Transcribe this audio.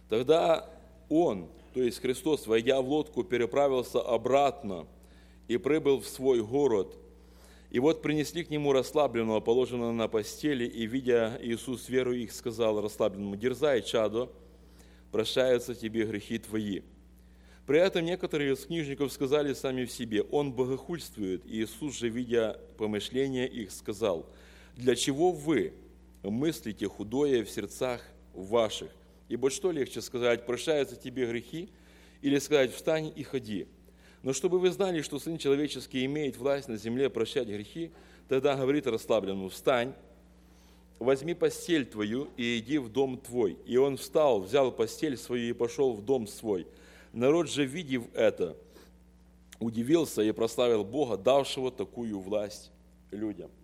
Тогда он, то есть Христос, войдя в лодку, переправился обратно и прибыл в свой город. И вот принесли к нему расслабленного, положенного на постели, и, видя Иисус веру их, сказал расслабленному: «Дерзай, чадо, прощаются тебе грехи твои». При этом некоторые из книжников сказали сами в себе: «Он богохульствует». И Иисус же, видя помышления их, сказал: «Для чего вы мыслите худое в сердцах ваших? Ибо что легче сказать: прощаются тебе грехи, или сказать: встань и ходи? Но чтобы вы знали, что Сын Человеческий имеет власть на земле прощать грехи, тогда говорит расслабленному: встань, возьми постель твою и иди в дом твой». И он встал, взял постель свою и пошел в дом свой. Народ же, видев это, удивился и прославил Бога, давшего такую власть людям.